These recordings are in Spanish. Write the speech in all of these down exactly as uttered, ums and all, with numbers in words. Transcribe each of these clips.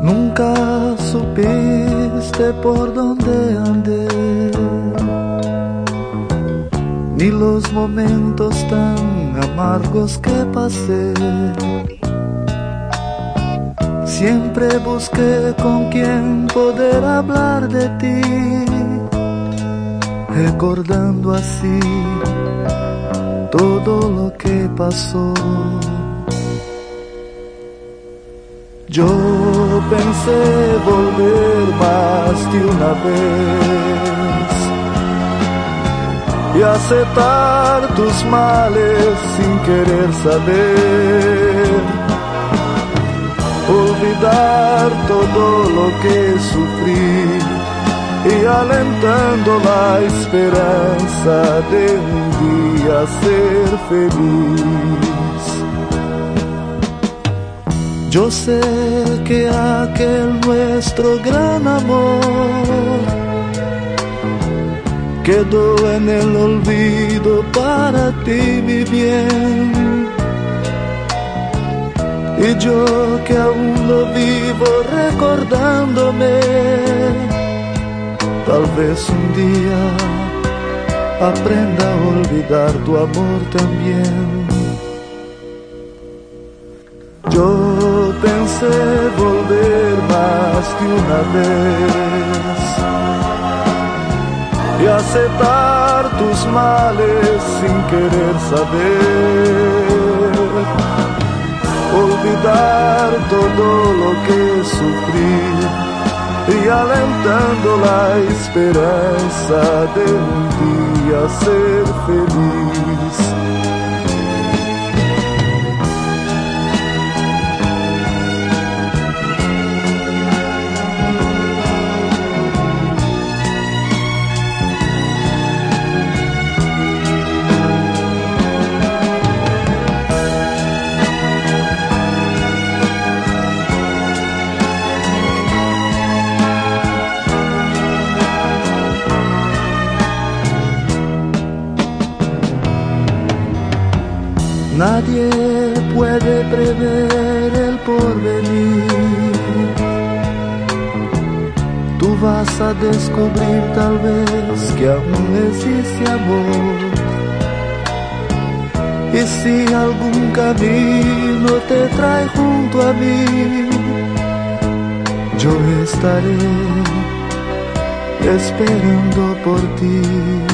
Nunca supiste por dónde andé, ni los momentos tan amargos que pasé. Siempre busqué con quién poder hablar de ti, recordando así todo lo que pasó. Yo pensé volver más de una vez y aceptar tus males sin querer saber, olvidar todo lo que sufrí y alentando la esperanza de un día ser feliz. Yo sé que aquel nuestro gran amor quedó en el olvido para ti, mi bien. Y yo que aún lo vivo recordándome, tal vez un día aprenda a olvidar tu amor también. Yo pensé volver más de una vez y aceptar tus males sin querer saber, olvidar todo lo que sufrí y alentando la esperanza de un día ser feliz. Nadie puede prever el porvenir. Tú vas a descubrir tal vez que aún existe amor. Y si algún camino te trae junto a mí, yo estaré esperando por ti.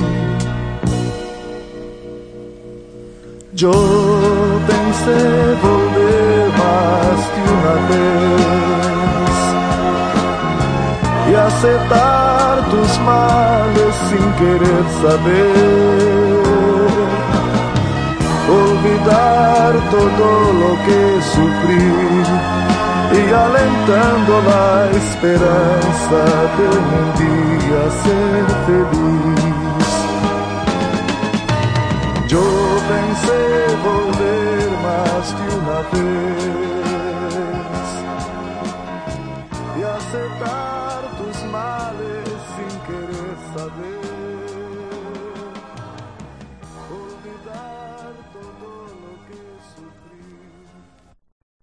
Yo pensé volver más de una vez y aceptar tus males sin querer saber, olvidar todo lo que sufrí y alentando la esperanza de un día ser feliz. Yo pensé volver más de una vez